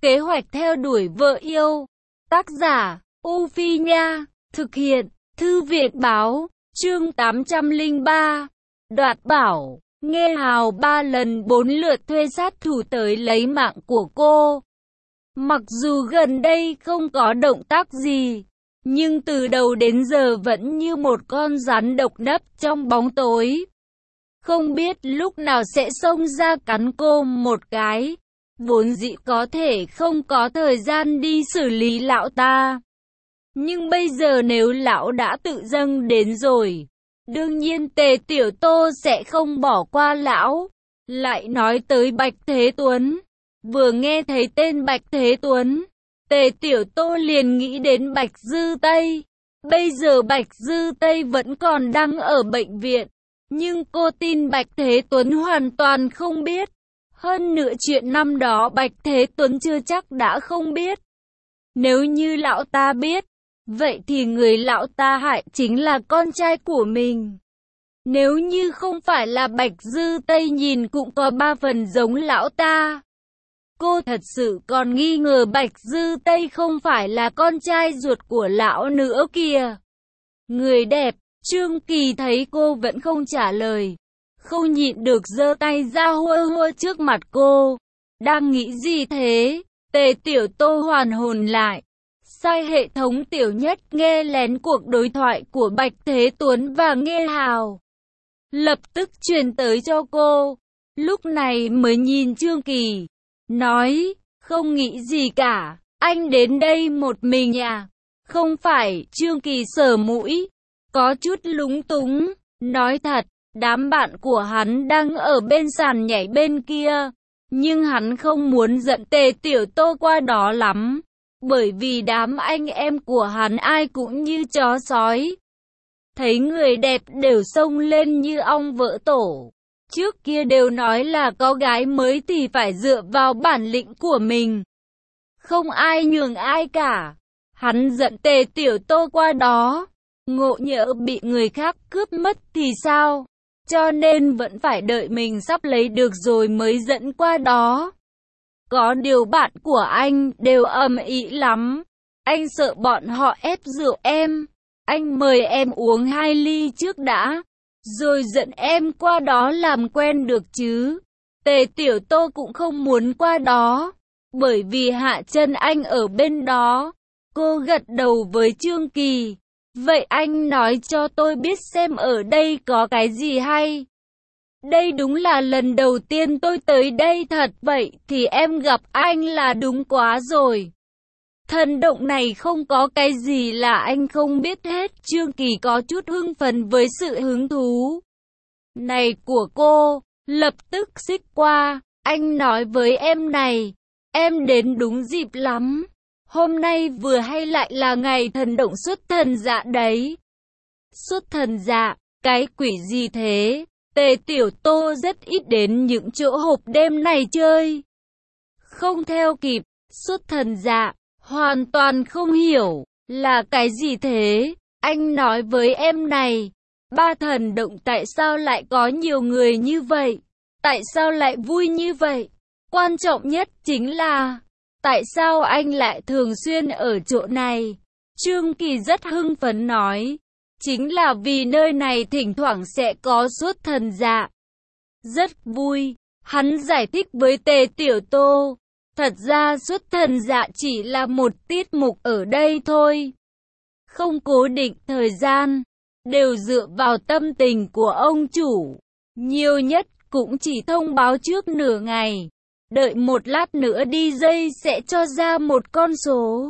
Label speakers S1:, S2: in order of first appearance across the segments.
S1: Kế hoạch theo đuổi vợ yêu. Tác giả, U Phi Nha. Thực hiện, Thư viện Báo. Chương 803. Đoạt bảo. Nghe hào 3 lần 4 lượt thuê sát thủ tới lấy mạng của cô. Mặc dù gần đây không có động tác gì, nhưng từ đầu đến giờ vẫn như một con rắn độc nấp trong bóng tối. Không biết lúc nào sẽ xông ra cắn cô một cái. Vốn dĩ có thể không có thời gian đi xử lý lão ta. Nhưng bây giờ nếu lão đã tự dâng đến rồi, đương nhiên Tề Tiểu Tô sẽ không bỏ qua lão. Lại nói tới Bạch Thế Tuấn. Vừa nghe thấy tên Bạch Thế Tuấn, Tề Tiểu Tô liền nghĩ đến Bạch Dư Tây. Bây giờ Bạch Dư Tây vẫn còn đang ở bệnh viện, nhưng cô tin Bạch Thế Tuấn hoàn toàn không biết. Hơn nữa chuyện năm đó Bạch Thế Tuấn chưa chắc đã không biết. Nếu như lão ta biết, vậy thì người lão ta hại chính là con trai của mình. Nếu như không phải là Bạch Dư Tây nhìn cũng có 3 phần giống lão ta. Cô thật sự còn nghi ngờ Bạch Dư Tây không phải là con trai ruột của lão nữa kìa. Người đẹp, Trương Kỳ thấy cô vẫn không trả lời, không nhịn được giơ tay ra hua hua trước mặt cô. Đang nghĩ gì thế? Tề Tiểu Tô hoàn hồn lại. Sai hệ thống Tiểu Nhất nghe lén cuộc đối thoại của Bạch Thế Tuấn và Nghe Hào. Lập tức truyền tới cho cô. Lúc này mới nhìn Trương Kỳ, nói, không nghĩ gì cả, anh đến đây một mình à? Không phải. Trương Kỳ sờ mũi, có chút lúng túng, nói thật, đám bạn của hắn đang ở bên sàn nhảy bên kia, nhưng hắn không muốn dẫn Tề Tiểu Tô qua đó lắm, bởi vì đám anh em của hắn ai cũng như chó sói. Thấy người đẹp đều xông lên như ong vỡ tổ. Trước kia đều nói là có gái mới thì phải dựa vào bản lĩnh của mình, không ai nhường ai cả. Hắn dẫn Tề Tiểu Tô qua đó, ngộ nhỡ bị người khác cướp mất thì sao? Cho nên vẫn phải đợi mình sắp lấy được rồi mới dẫn qua đó. Có điều bạn của anh đều ầm ĩ lắm. Anh sợ bọn họ ép rượu em. Anh mời em uống 2 ly trước đã, rồi dẫn em qua đó làm quen được chứ. Tề Tiểu Tô cũng không muốn qua đó, bởi vì Hạ Chân Anh ở bên đó. Cô gật đầu với Trương Kỳ. Vậy anh nói cho tôi biết xem ở đây có cái gì hay. Đây đúng là lần đầu tiên tôi tới đây thật, vậy thì em gặp anh là đúng quá rồi. Thần động này không có cái gì là anh không biết hết. Trương Kỳ có chút hưng phấn với sự hứng thú này của cô, lập tức xích qua. Anh nói với em này, em đến đúng dịp lắm. Hôm nay vừa hay lại là ngày thần động xuất thần dạ đấy. Xuất thần dạ, cái quỷ gì thế? Tề Tiểu Tô rất ít đến những chỗ hộp đêm này chơi, không theo kịp. Xuất thần dạ, hoàn toàn không hiểu, là cái gì thế? Anh nói với em này, 3 thần động tại sao lại có nhiều người như vậy? Tại sao lại vui như vậy? Quan trọng nhất chính là, tại sao anh lại thường xuyên ở chỗ này? Trương Kỳ rất hưng phấn nói, chính là vì nơi này thỉnh thoảng sẽ có xuất thần dạ. Rất vui, hắn giải thích với Tề Tiểu Tô. Thật ra xuất thần dạ chỉ là một tiết mục ở đây thôi, không cố định thời gian, đều dựa vào tâm tình của ông chủ. Nhiều nhất cũng chỉ thông báo trước nửa ngày, đợi một lát nữa DJ sẽ cho ra một con số.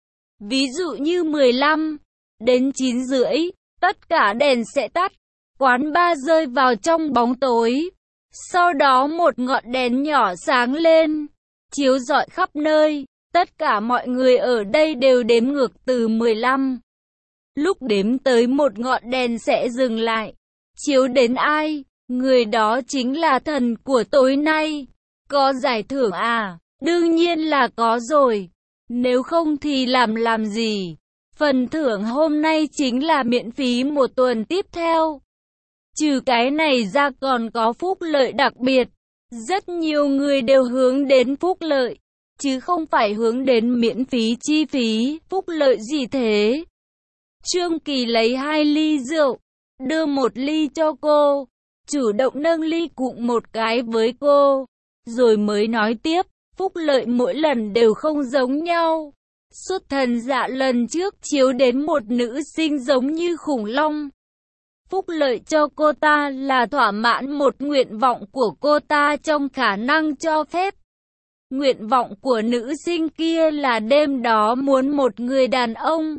S1: Ví dụ như 15 đến 9 rưỡi, tất cả đèn sẽ tắt, quán bar rơi vào trong bóng tối. Sau đó một ngọn đèn nhỏ sáng lên, chiếu rọi khắp nơi. Tất cả mọi người ở đây đều đếm ngược từ 15. Lúc đếm tới một ngọn đèn sẽ dừng lại. Chiếu đến ai, người đó chính là thần của tối nay. Có giải thưởng à? Đương nhiên là có rồi. Nếu không thì làm gì? Phần thưởng hôm nay chính là miễn phí một tuần tiếp theo. Trừ cái này ra còn có phúc lợi đặc biệt. Rất nhiều người đều hướng đến phúc lợi. chứ không phải hướng đến miễn phí chi phí, phúc lợi gì thế. Trương Kỳ lấy 2 ly rượu, đưa 1 ly cho cô, chủ động nâng ly cụng một cái với cô, rồi mới nói tiếp, phúc lợi mỗi lần đều không giống nhau. Xuất thần dạ lần trước chiếu đến một nữ sinh giống như khủng long. Phúc lợi cho cô ta là thỏa mãn một nguyện vọng của cô ta trong khả năng cho phép. Nguyện vọng của nữ sinh kia là đêm đó muốn một người đàn ông.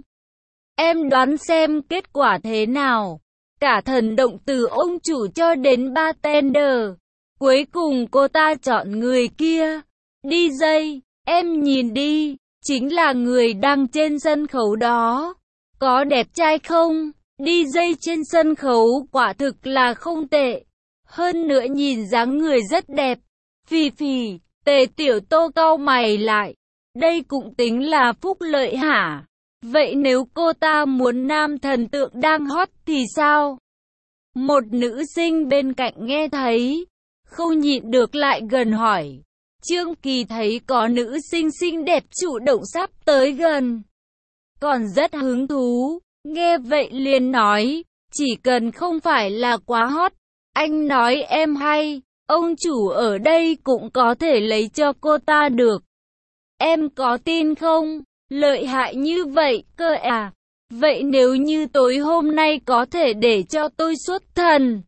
S1: Em đoán xem kết quả thế nào. Cả thần động từ ông chủ cho đến bartender. Cuối cùng cô ta chọn người kia. DJ, em nhìn đi, chính là người đang trên sân khấu đó. Có đẹp trai không? DJ trên sân khấu quả thực là không tệ. Hơn nữa nhìn dáng người rất đẹp. Phì phì, Tề Tiểu Tô cau mày lại. Đây cũng tính là phúc lợi hả? Vậy nếu cô ta muốn nam thần tượng đang hot thì sao? Một nữ sinh bên cạnh nghe thấy, không nhịn được lại gần hỏi. Trương Kỳ thấy có nữ sinh xinh đẹp chủ động sắp tới gần, còn rất hứng thú. Nghe vậy liền nói, chỉ cần không phải là quá hot, anh nói em hay, ông chủ ở đây cũng có thể lấy cho cô ta được. Em có tin không? Lợi hại như vậy cơ à? Vậy nếu như tối hôm nay có thể để cho tôi xuất thần,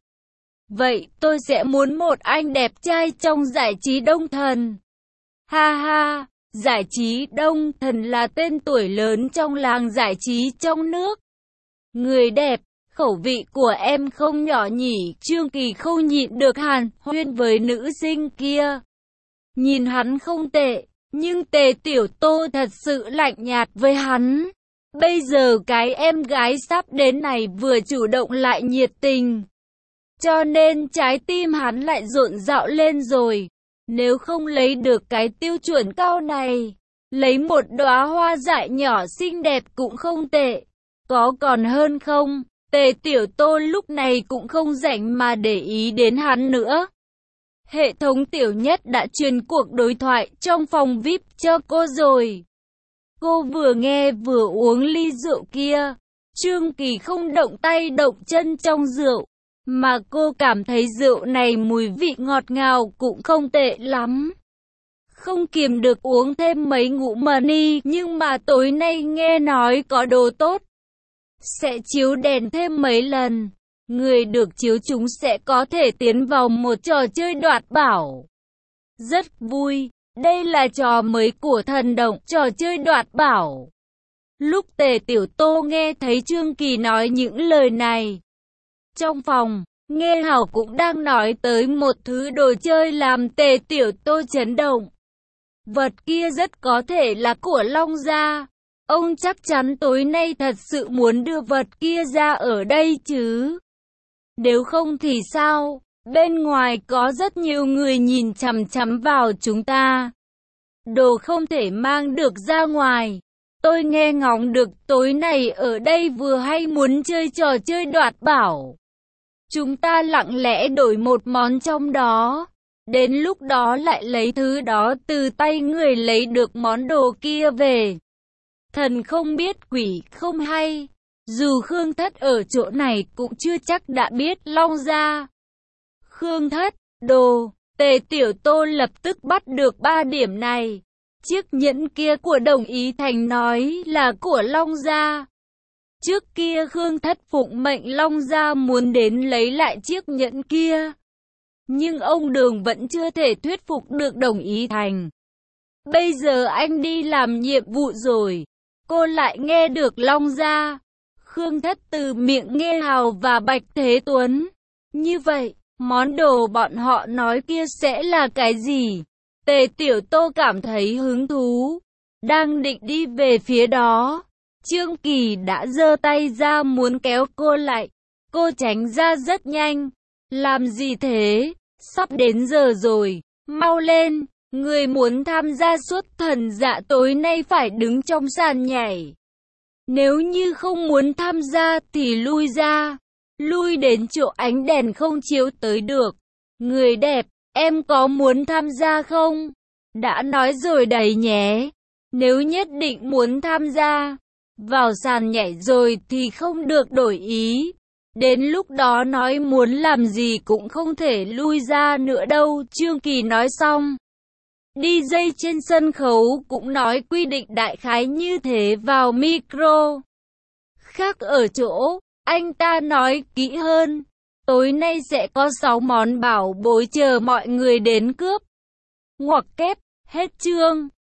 S1: vậy tôi sẽ muốn một anh đẹp trai trong giải trí Đông Thần. Ha ha, giải trí Đông Thần là tên tuổi lớn trong làng giải trí trong nước. Người đẹp, khẩu vị của em không nhỏ nhỉ. Trương Kỳ không nhịn được hàn huyên với nữ sinh kia. Nhìn hắn không tệ, nhưng Tề Tiểu Tô thật sự lạnh nhạt với hắn. Bây giờ cái em gái sắp đến này vừa chủ động lại nhiệt tình, cho nên trái tim hắn lại rộn rạo lên rồi. Nếu không lấy được cái tiêu chuẩn cao này, lấy một đóa hoa dại nhỏ xinh đẹp cũng không tệ. Có còn hơn không? Tề Tiểu Tô lúc này cũng không rảnh mà để ý đến hắn nữa. Hệ thống Tiểu Nhất đã truyền cuộc đối thoại trong phòng VIP cho cô rồi. Cô vừa nghe vừa uống ly rượu kia. Trương Kỳ không động tay động chân trong rượu, mà cô cảm thấy rượu này mùi vị ngọt ngào cũng không tệ lắm. Không kiềm được uống thêm mấy ngụm mani, nhưng mà tối nay nghe nói có đồ tốt sẽ chiếu đèn thêm mấy lần. Người được chiếu chúng sẽ có thể tiến vào một trò chơi đoạt bảo. Rất vui, đây là trò mới của thần động, trò chơi đoạt bảo. Lúc Tề Tiểu Tô nghe thấy Trương Kỳ nói những lời này, trong phòng, Nghe Hảo cũng đang nói tới một thứ đồ chơi làm Tề Tiểu Tô chấn động. Vật kia rất có thể là của Long Gia. Ông chắc chắn tối nay thật sự muốn đưa vật kia ra ở đây chứ. Nếu không thì sao? Bên ngoài có rất nhiều người nhìn chằm chằm vào chúng ta. Đồ không thể mang được ra ngoài. Tôi nghe ngóng được tối nay ở đây vừa hay muốn chơi trò chơi đoạt bảo. Chúng ta lặng lẽ đổi một món trong đó. Đến lúc đó lại lấy thứ đó từ tay người lấy được món đồ kia về. Thần không biết quỷ không hay. Dù Khương Thất ở chỗ này cũng chưa chắc đã biết Long Gia. Khương Thất, đồ, Tề Tiểu Tô lập tức bắt được 3 điểm này. Chiếc nhẫn kia của Đồng Ý Thành nói là của Long Gia. Trước kia Khương Thất phụng mệnh Long Gia muốn đến lấy lại chiếc nhẫn kia. Nhưng ông Đường vẫn chưa thể thuyết phục được Đồng Ý Thành. Bây giờ anh đi làm nhiệm vụ rồi, cô lại nghe được Long Gia. Khương Thất từ miệng Nghe Hào và Bạch Thế Tuấn. Như vậy, món đồ bọn họ nói kia sẽ là cái gì? Tề Tiểu Tô cảm thấy hứng thú, đang định đi về phía đó. Trương Kỳ đã giơ tay ra muốn kéo cô lại. Cô tránh ra rất nhanh. Làm gì thế? Sắp đến giờ rồi. Mau lên. Người muốn tham gia xuất thần dạ tối nay phải đứng trong sàn nhảy. Nếu như không muốn tham gia thì lui ra. Lui đến chỗ ánh đèn không chiếu tới được. Người đẹp, em có muốn tham gia không? Đã nói rồi đấy nhé. Nếu nhất định muốn tham gia vào sàn nhảy rồi thì không được đổi ý. Đến lúc đó nói muốn làm gì cũng không thể lui ra nữa đâu. Trương Kỳ nói xong. DJ trên sân khấu cũng nói quy định đại khái như thế vào micro. Khác ở chỗ, anh ta nói kỹ hơn. Tối nay sẽ có 6 món bảo bối chờ mọi người đến cướp. Ngoặc kép, hết chương.